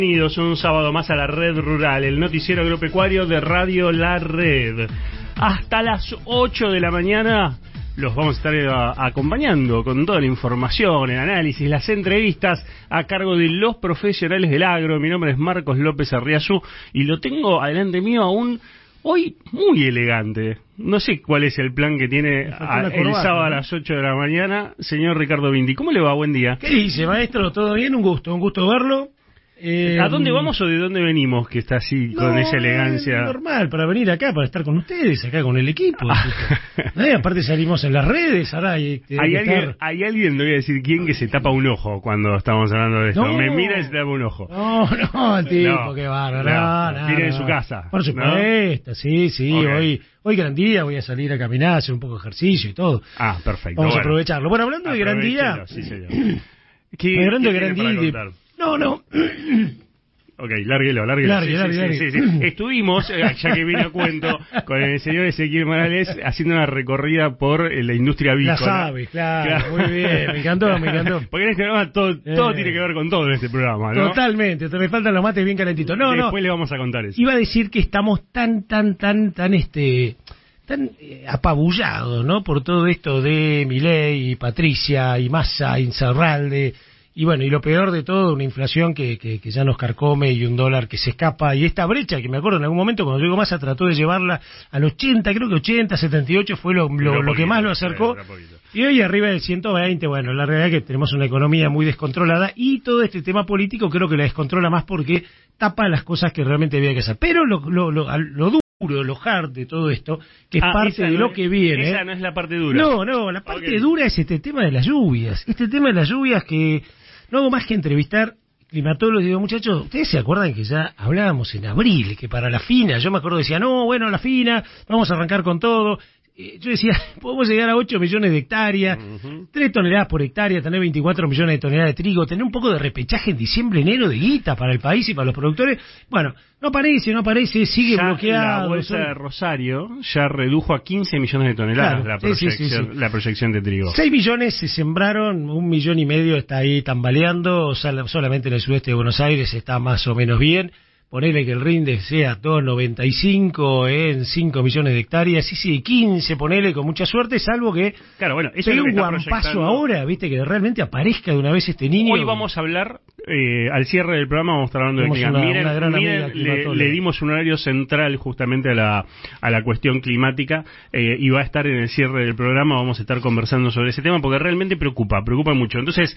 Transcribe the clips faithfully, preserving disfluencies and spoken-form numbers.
Bienvenidos un sábado más a la Red Rural, el noticiero agropecuario de Radio La Red. Hasta las ocho de la mañana los vamos a estar a, acompañando con toda la información, el análisis, las entrevistas a cargo de los profesionales del agro. Mi nombre es Marcos López Arriazú y lo tengo adelante mío aún hoy muy elegante. No sé cuál es el plan que tiene a, el corbata, sábado a las ocho de la mañana. Señor Ricardo Vinti, ¿cómo le va? Buen día. ¿Qué dice, maestro? ¿Todo bien? Un gusto, un gusto verlo. Eh, ¿A dónde vamos o de dónde venimos que está así con no, esa elegancia? Es normal, para venir acá, para estar con ustedes, acá con el equipo. ¿No? Aparte salimos en las redes, ahora hay, hay, alguien, estar... hay alguien, no voy a decir quién, que se tapa un ojo cuando estamos hablando de esto. No, me mira y se tapa un ojo. No, no, el tipo, no, qué bárbaro. No, no, tiene no, en su casa. Por supuesto, ¿no? sí, sí. Okay. Hoy hoy gran día, voy a salir a caminar, hacer un poco de ejercicio y todo. Ah, perfecto. Vamos bueno. a aprovecharlo. Bueno, hablando de gran día... Sí, señor. ¿Qué, hablando de gran día... De... No, no... Ok, lárguelo, lárguelo. Largue, sí, largue, sí, largue. Sí, sí, sí. Estuvimos, ya que vine a cuento, con el señor Ezequiel Morales haciendo una recorrida por la industria avícola. Las aves, claro, claro, muy bien, me encantó, me encantó. Porque en este programa todo, eh, todo tiene que ver con todo en este programa, ¿no? Totalmente, te me faltan los mates bien calentitos. No, Después no. le vamos a contar eso. Iba a decir que estamos tan, tan, tan, tan, este... tan eh, apabullados, ¿no? Por todo esto de Milei y Patricia y Massa, Insaurralde... Y bueno, y lo peor de todo, una inflación que, que, que ya nos carcome y un dólar que se escapa. Y esta brecha, que me acuerdo en algún momento cuando llegó Massa trató de llevarla al ochenta, creo que ochenta, setenta y ocho fue lo, lo, lo, lo que más lo acercó. Y hoy arriba del ciento veinte, bueno, la realidad es que tenemos una economía muy descontrolada y todo este tema político creo que la descontrola más porque tapa las cosas que realmente había que hacer. Pero lo, lo, lo, lo duro, lo hard de todo esto, que es ah, parte de lo es, que viene. Esa no es la parte dura. No, no, la parte okay. dura es este tema de las lluvias. Este tema de las lluvias que... No hago más que entrevistar climatólogos y digo, muchachos, ¿ustedes se acuerdan que ya hablábamos en abril, que para la fina, yo me acuerdo decía, no, bueno, la fina, vamos a arrancar con todo? Eh, yo decía, podemos llegar a ocho millones de hectáreas, uh-huh. tres toneladas por hectárea, tener veinticuatro millones de toneladas de trigo, tener un poco de repechaje en diciembre, enero de guita para el país y para los productores. Bueno, no aparece, no aparece, sigue ya bloqueado. La bolsa de Rosario ya redujo a quince millones de toneladas claro, la, proyección, sí, sí, sí, sí. la proyección de trigo. seis millones se sembraron, un millón y medio está ahí tambaleando, o sea, solamente en el sudeste de Buenos Aires está más o menos bien. Ponele que el rinde sea dos noventa y cinco en cinco millones de hectáreas, sí, sí, quince, ponele con mucha suerte, salvo que claro, bueno, eso pegue es lo que un guampazo ahora, viste, que realmente aparezca de una vez este niño. Hoy vamos a hablar, eh, al cierre del programa vamos a estar hablando de clima. Una, miren, una gran miren le, le dimos un horario central justamente a la, a la cuestión climática eh, y va a estar en el cierre del programa, vamos a estar conversando sobre ese tema porque realmente preocupa, preocupa mucho. Entonces,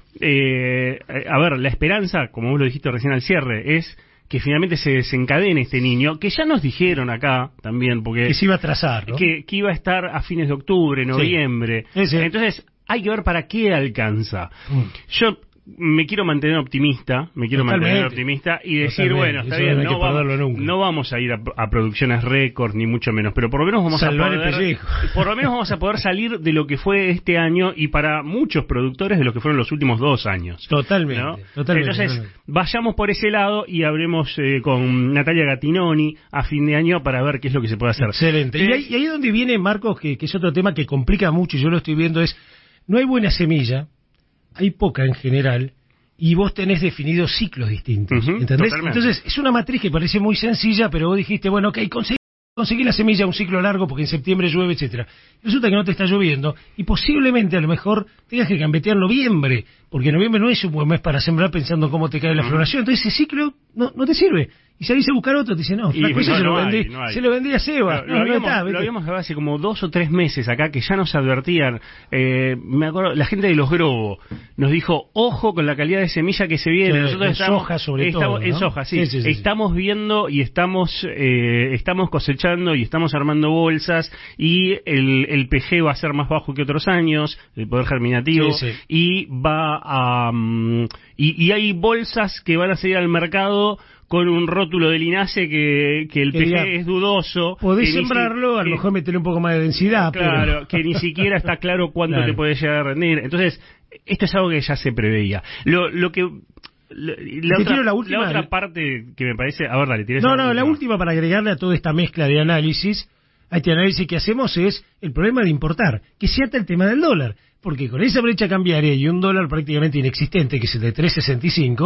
eh, a ver, la esperanza, como vos lo dijiste recién al cierre, es que finalmente se desencadene este niño, que ya nos dijeron acá también, porque... Que se iba a trazar, ¿no? Que, que iba a estar a fines de octubre, noviembre. Sí. Sí, sí. Entonces, hay que ver para qué alcanza. Mm. Yo me quiero mantener optimista, me quiero Totalmente. mantener optimista y decir, Totalmente. bueno, está Eso bien, no, no vamos, no vamos a ir a, a producciones récord, ni mucho menos, pero por lo menos vamos Salvar a poder... Por lo menos vamos a poder salir de lo que fue este año y para muchos productores de lo que fueron los últimos dos años. Totalmente. ¿no? Totalmente Entonces, totalmente. vayamos por ese lado y hablemos eh, con Natalia Gattinoni a fin de año para ver qué es lo que se puede hacer. Excelente. Eh, y, ahí, y ahí donde viene, Marcos, que, que es otro tema que complica mucho, y yo lo estoy viendo, es, no hay buena semilla, hay poca en general, y vos tenés definidos ciclos distintos, uh-huh, ¿entendés? Totalmente. Entonces, es una matriz que parece muy sencilla, pero vos dijiste, bueno, ok, conseguí, conseguí la semilla un ciclo largo porque en septiembre llueve, etcétera. Resulta que no te está lloviendo y posiblemente a lo mejor tengas que gambetear noviembre, porque noviembre no es un buen mes para sembrar pensando cómo te cae la uh-huh. floración. Entonces, ese ciclo no, no te sirve. Y salís a buscar otro, te dicen, no, la cosa no, se, no lo hay, vendí, no se lo vendí a Seba. Lo, no, lo, habíamos, no está, lo habíamos hablado hace como dos o tres meses acá, que ya nos advertían, eh, me acuerdo, la gente de los Grobo nos dijo, ojo con la calidad de semilla que se viene. Sí, Nosotros en estamos, soja sobre estamos, todo, ¿no? En soja, sí. Sí, sí, sí, estamos sí. viendo y estamos eh, estamos cosechando y estamos armando bolsas y el, el P G va a ser más bajo que otros años, el poder germinativo, sí, sí. y va a... Um, y, y hay bolsas que van a salir al mercado con un rótulo de linaje que, que el que P G diga, es dudoso. Podés sembrarlo, si, a lo mejor meterle un poco más de densidad. Claro, pero... que ni siquiera está claro cuánto claro. te puede llegar a rendir. Entonces, esto es algo que ya se preveía. Lo, lo que... La, la, otra, la, última, la otra parte que me parece... A ver, dale, tienes No, no, la última para agregarle a toda esta mezcla de análisis, a este análisis que hacemos es el problema de importar, que se ata el tema del dólar. Porque con esa brecha cambiaria y un dólar prácticamente inexistente, que es el de tres sesenta y cinco...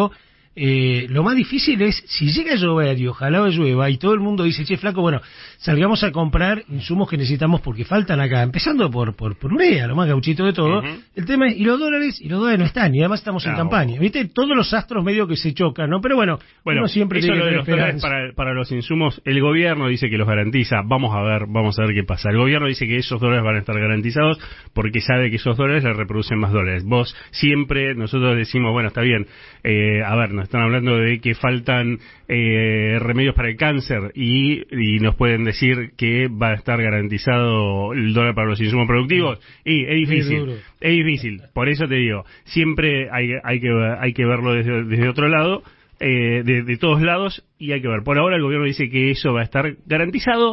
Eh, lo más difícil es, si llega a llover y ojalá llueva y todo el mundo dice, che, flaco, bueno, salgamos a comprar insumos que necesitamos porque faltan acá, empezando por por, por urea, lo más gauchito de todo. Uh-huh. El tema es, y los dólares, y los dólares no están, y además estamos claro. en campaña. ¿Viste? Todos los astros medio que se chocan, ¿no? Pero bueno, bueno uno siempre eso tiene lo que de los dólares para, para los insumos, el gobierno dice que los garantiza, vamos a ver, vamos a ver qué pasa. El gobierno dice que esos dólares van a estar garantizados porque sabe que esos dólares le reproducen más dólares. Vos siempre, nosotros decimos, bueno, está bien, eh, a ver, nos están hablando de que faltan eh, remedios para el cáncer y, y nos pueden decir que va a estar garantizado el dólar para los insumos productivos y es difícil, es difícil, por eso te digo, siempre hay, hay que hay que verlo desde, desde otro lado, eh, de, de todos lados, y hay que ver. Por ahora el gobierno dice que eso va a estar garantizado,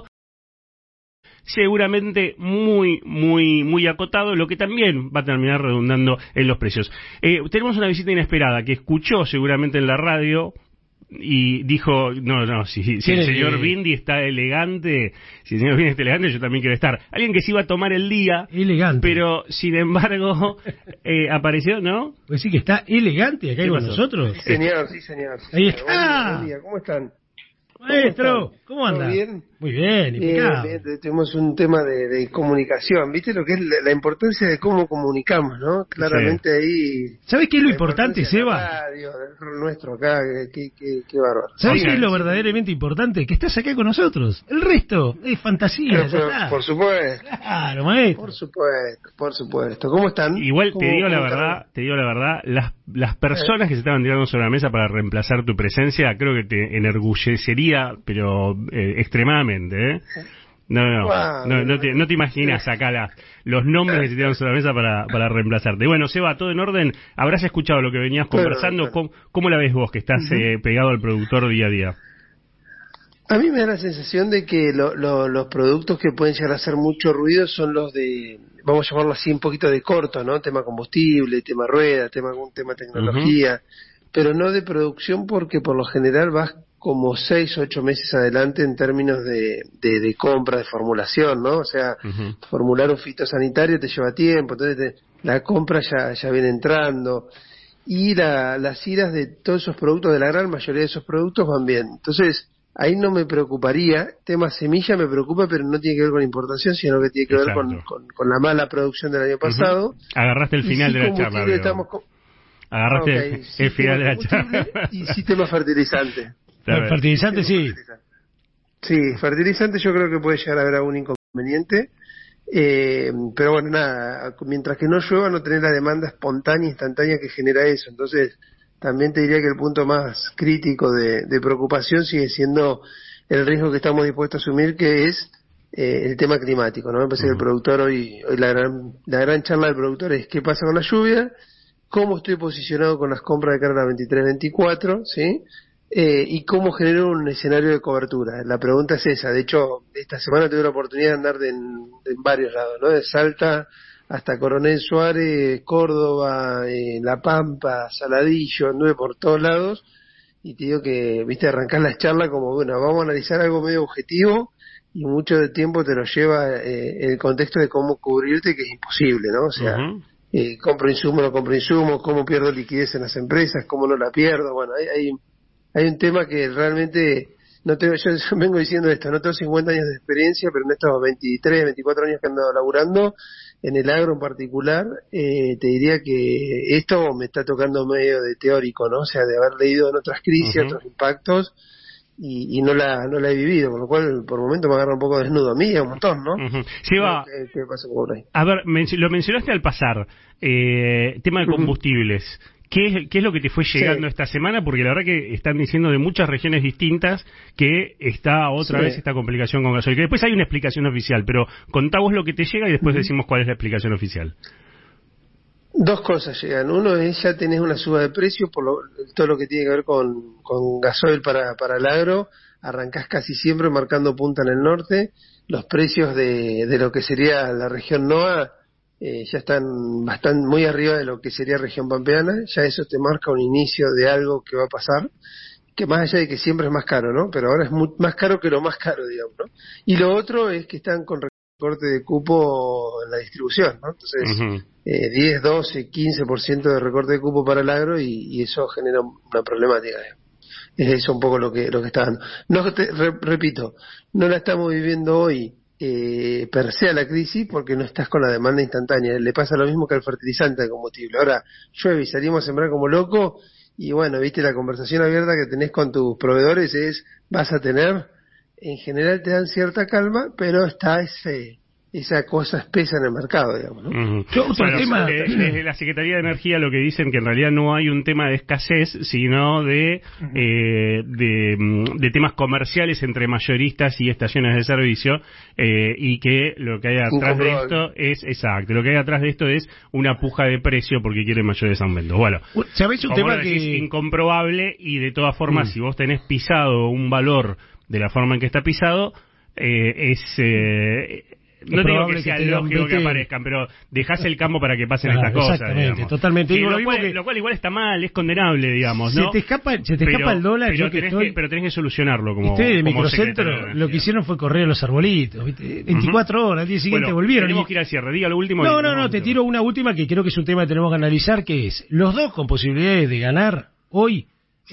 seguramente muy, muy, muy acotado, lo que también va a terminar redundando en los precios. Eh, tenemos una visita inesperada que escuchó seguramente en la radio y dijo, no, no, si, si el señor Bindi está elegante, si el señor Bindi está elegante, yo también quiero estar. Alguien que se iba a tomar el día, elegante, pero sin embargo eh, apareció, ¿no? Pues sí que está elegante acá con nosotros. Sí, señor, sí, señor. Sí, Ahí está. Buen día, ¿cómo están? Maestro, ¿cómo anda? ¿Bien? Muy bien, impecable. Bien, bien, tenemos un tema de, de comunicación, ¿viste? Lo que es la, la importancia de cómo comunicamos, ¿no? Claramente sí. Ahí... ¿Sabes qué es lo importante, Seba? Radio, el rol nuestro acá, qué, qué, qué bárbaro. ¿Sabes sí, qué es lo sí. verdaderamente importante? Que estás acá con nosotros. El resto es fantasía, pero, pero, ya está. Por supuesto. Claro, maestro. Por supuesto, por supuesto. ¿Cómo están? Igual ¿Cómo, te digo la están? verdad, te digo la verdad, las las personas que se estaban tirando sobre la mesa para reemplazar tu presencia, creo que te enorgullecería, pero eh, extremadamente, ¿eh? No, no, wow, no, no, te, no te imaginas acá la, los nombres que se tiraron sobre la mesa para, para reemplazarte. Bueno, Seba, todo en orden. Habrás escuchado lo que venías conversando. Claro, claro. ¿Cómo, ¿Cómo la ves vos que estás uh-huh. eh, pegado al productor día a día? A mí me da la sensación de que lo, lo, los productos que pueden llegar a hacer mucho ruido son los de, vamos a llamarlo así, un poquito de corto, ¿no? Tema combustible, tema rueda, tema algún tema tecnología, uh-huh. pero no de producción porque por lo general vas como seis o ocho meses adelante en términos de, de, de compra, de formulación, ¿no? O sea, uh-huh. formular un fitosanitario te lleva tiempo, entonces te, la compra ya, ya viene entrando y la, las iras de todos esos productos, de la gran mayoría de esos productos van bien. Entonces, ahí no me preocuparía, tema semilla me preocupa, pero no tiene que ver con importación, sino que tiene que ver con, con, con la mala producción del año pasado. Uh-huh. Agarraste el final de la charla. Estamos con... Agarraste okay, el final de la charla. Y sistema fertilizante. El fertilizante sí. Sí, fertilizante yo creo que puede llegar a haber algún inconveniente. Eh, pero bueno, nada, mientras que no llueva no tener la demanda espontánea, instantánea que genera eso. Entonces, también te diría que el punto más crítico de, de preocupación sigue siendo el riesgo que estamos dispuestos a asumir, que es eh, el tema climático, ¿no? Me parece uh-huh. que el productor hoy, hoy la gran, la gran charla del productor es qué pasa con la lluvia, cómo estoy posicionado con las compras de cara a la veintitrés veinticuatro, ¿sí? Eh, y cómo genero un escenario de cobertura. La pregunta es esa. De hecho, esta semana tuve la oportunidad de andar de en, de en varios lados, ¿no? De Salta hasta Coronel Suárez, Córdoba, eh, La Pampa, Saladillo, anduve por todos lados y te digo que, viste, arrancar la charla como, bueno, vamos a analizar algo medio objetivo y mucho de tiempo te lo lleva eh, el contexto de cómo cubrirte, que es imposible, ¿no? O sea, uh-huh. eh, compro insumos, no compro insumos, cómo pierdo liquidez en las empresas, cómo no la pierdo, bueno, hay, hay hay un tema que realmente, no tengo, yo, yo vengo diciendo esto, no tengo cincuenta años de experiencia, pero en estos veintitrés, veinticuatro años que he andado laburando, en el agro en particular, eh, te diría que esto me está tocando medio de teórico, ¿no? O sea, de haber leído en otras crisis, uh-huh. otros impactos, y, y no la no la he vivido, por lo cual por momento me agarra un poco desnudo a mí y a un montón, ¿no? Uh-huh. Sí, va. ¿Qué, qué pasa por ahí? A ver, men- lo mencionaste al pasar, eh, tema de combustibles. Uh-huh. ¿Qué es, ¿Qué es lo que te fue llegando sí. esta semana? Porque la verdad que están diciendo de muchas regiones distintas que está otra sí. vez esta complicación con gasoil. Que después hay una explicación oficial, pero contá vos lo que te llega y después uh-huh. decimos cuál es la explicación oficial. Dos cosas llegan. Uno es ya tenés una suba de precio por lo, todo lo que tiene que ver con, con gasoil para, para el agro. Arrancás casi siempre marcando punta en el norte. Los precios de, de lo que sería la región NOA Eh, ya están bastante muy arriba de lo que sería región pampeana, ya eso te marca un inicio de algo que va a pasar, que más allá de que siempre es más caro, ¿no? Pero ahora es muy, más caro que lo más caro, digamos, ¿no? Y lo otro es que están con recorte de cupo en la distribución, ¿no? Entonces, uh-huh. eh, diez, doce, quince por ciento de recorte de cupo para el agro y, y eso genera una problemática. Es eso un poco lo que lo que está dando. No, te, re, repito, no la estamos viviendo hoy eh, per se a la crisis porque no estás con la demanda instantánea. Le pasa lo mismo que al fertilizante de combustible. Ahora llueve y salimos a sembrar como loco y bueno, viste, la conversación abierta que tenés con tus proveedores es, vas a tener, en general te dan cierta calma, pero está ese... esa cosa espesa en el mercado, digamos, ¿no? Uh-huh. Bueno, tema... eh, desde la Secretaría de Energía lo que dicen que en realidad no hay un tema de escasez, sino de, uh-huh. eh, de, de temas comerciales entre mayoristas y estaciones de servicio, eh, y que lo que hay atrás de esto es, exacto, lo que hay atrás de esto es una puja de precio porque quieren mayores aumentos. Bueno, ¿sabéis un tema que es incomprobable y de todas formas, uh-huh. si vos tenés pisado un valor de la forma en que está pisado, eh, es... Eh, no digo que sea que lógico vete... que aparezcan, pero dejás el campo para que pasen claro, estas cosas. Exactamente, digamos. totalmente. Sí, digo, lo, lo, cual, que... lo cual igual está mal, es condenable, digamos, ¿no? Se te escapa, se te pero, escapa el dólar. Pero, yo que tenés estoy... que, pero tenés que solucionarlo como. Estoy de como microcentro, lo que hicieron fue correr los arbolitos, ¿viste? veinticuatro uh-huh. horas, al día siguiente bueno, volvieron. Tenemos y... que ir al cierre, diga lo último. No, no, no, te tiro una última que creo que es un tema que tenemos que analizar, que es, los dos con posibilidades de ganar hoy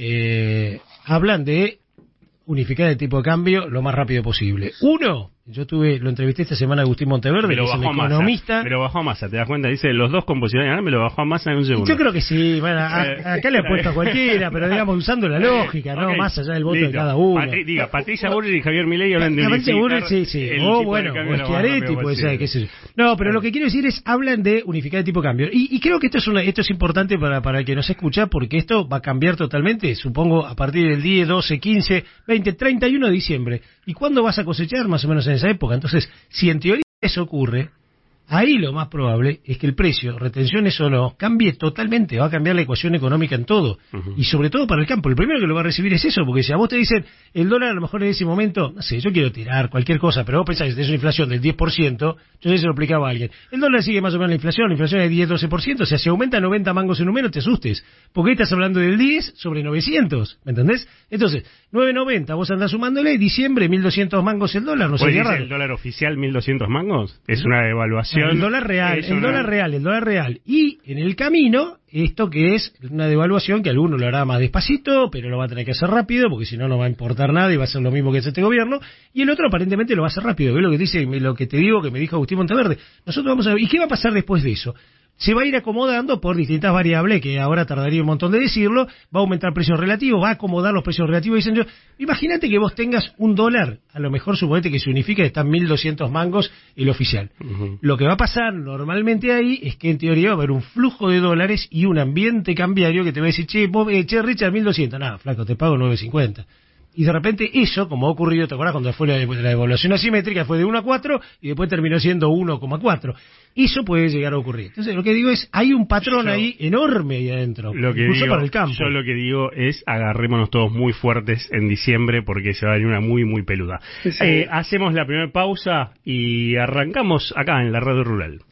eh, hablan de unificar el tipo de cambio lo más rápido posible. Uno, yo tuve, lo entrevisté esta semana a Agustín Monteverde, que es un economista. Me lo bajó a Massa, ¿te das cuenta? Dice, los dos con posibilidad de ganar, me lo bajó a Massa en un segundo. Yo creo que sí, bueno, a, acá le he puesto a cualquiera, pero digamos, usando la lógica, ¿no? Okay. Más allá del voto Listo. de cada uno. Patri, diga, Patricia Burri y Javier Milei hablan de Patricia Burri, sí, sí. O bueno, o Schiaretti, puede ser, qué sé yo. No, pero lo que quiero decir es, hablan de unificar el tipo de cambio. Y, y creo que esto es una, esto es importante para, para el que nos escucha, porque esto va a cambiar totalmente, supongo, a partir del diez, doce, quince, veinte, treinta y uno de diciembre. ¿Y cuándo vas a cosechar? Más o menos en esa época. Entonces, si en teoría eso ocurre, ahí lo más probable es que el precio, retenciones o no, cambie totalmente, va a cambiar la ecuación económica en todo, uh-huh. y sobre todo para el campo. El primero que lo va a recibir es eso, porque si a vos te dicen, el dólar a lo mejor en ese momento, no sé, yo quiero tirar cualquier cosa, pero vos pensás que tenés una inflación del diez por ciento, yo sé se lo explicaba a alguien, el dólar sigue más o menos la inflación, la inflación es diez a doce por ciento, o sea, si aumenta noventa mangos en un mes, no te asustes, porque ahí estás hablando del diez sobre novecientos, ¿me entendés? Entonces, nueve noventa, vos andás sumándole, diciembre, mil doscientos mangos el dólar, no sé. ¿Pues el dólar oficial mil doscientos mangos? Es una devaluación. El dólar real, el una... dólar real, el dólar real. Y en el camino, esto que es una devaluación que alguno lo hará más despacito, pero lo va a tener que hacer rápido, porque si no, no va a importar nada y va a ser lo mismo que hace este gobierno. Y el otro aparentemente lo va a hacer rápido. ¿Ves lo que dice, lo que te digo, que me dijo Agustín Monteverde? Nosotros vamos a ver, ¿y qué va a pasar después de eso? Se va a ir acomodando por distintas variables, que ahora tardaría un montón de decirlo, va a aumentar precios relativos, va a acomodar los precios relativos, dicen yo. Imagínate que vos tengas un dólar, a lo mejor suponete que se unifica y están mil doscientos mangos el oficial. Uh-huh. Lo que va a pasar normalmente ahí es que en teoría va a haber un flujo de dólares y un ambiente cambiario que te va a decir, che, vos, eh, che Richard, mil doscientos, nada, flaco, te pago nueve cincuenta. Y de repente eso, como ha ocurrido, ¿te acuerdas cuando fue la, la devaluación asimétrica? Fue de uno a cuatro y después terminó siendo uno coma cuatro. Eso puede llegar a ocurrir. Entonces, lo que digo es, hay un patrón yo, ahí enorme ahí adentro, lo que incluso digo, para el campo. Yo lo que digo es, agarrémonos todos muy fuertes en diciembre porque se va a venir una muy, muy peluda. Sí, sí. Eh, hacemos la primera pausa y arrancamos acá en la Radio Rural.